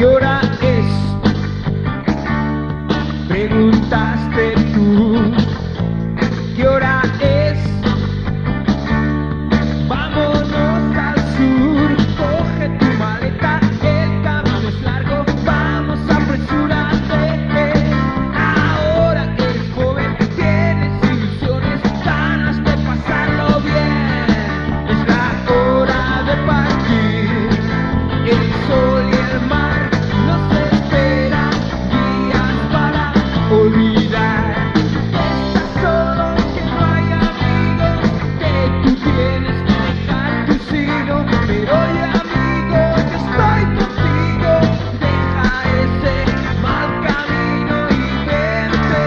hora es? Preguntaste tú. ¿Qué hora es? Vámonos al sur, coge tu maleta, el camino es largo, vamos apresúrate. Ahora que eres joven, tienes ilusiones, ganas de pasarlo bien. Es la hora de partir, el sol y el mar nos esperan, días para olvidar. Estás solo, que no hay amigos, que tú tienes que dejar tu sino. Pero oye amigo, yo estoy contigo, deja ese mal camino y vente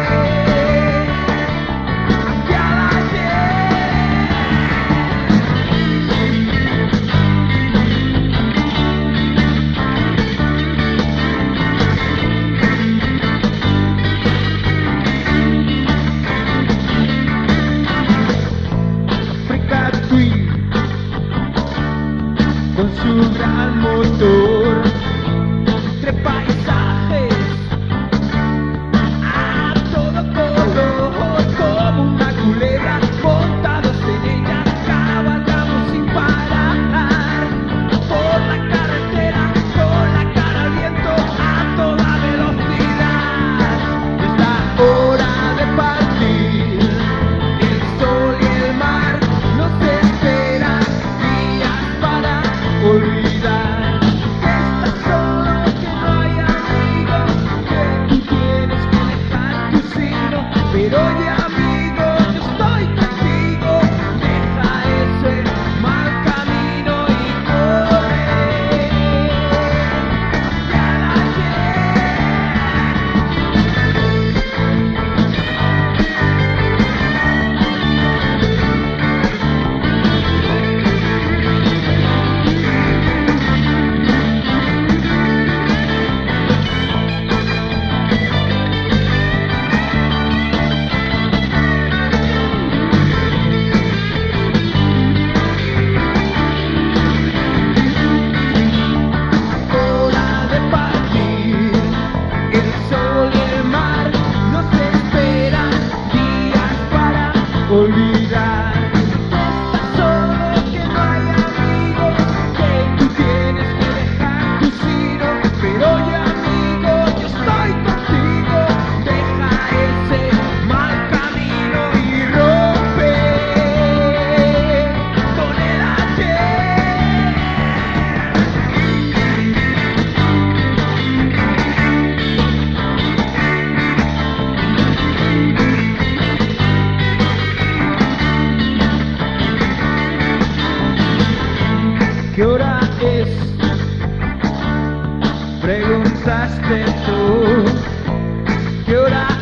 hacia el ayer. Africa Twin con su gran motor, entre paisajes a todo color, como una culebra montados en ella, cabalgamos sin parar por la carretera con la cara al viento a toda velocidad. Es la hora de partir, el sol y el mar nos esperan, días para olvidar. Estás solo, que no hay amigos, que tú tienes que dejar tu sino. Pero oye amigo, yo estoy contigo, deja ese mal camino y corre hacia el ayer. Hora de partir, el sol y el mar nos esperan, días para olvidar. Estás solo, que no hay amigos, que tú tienes que dejar tu sino. Pero oye amigo, yo estoy contigo, deja ese mal camino y rompe con el ayer. ¿Qué hora es? Preguntaste tú. ¿Qué hora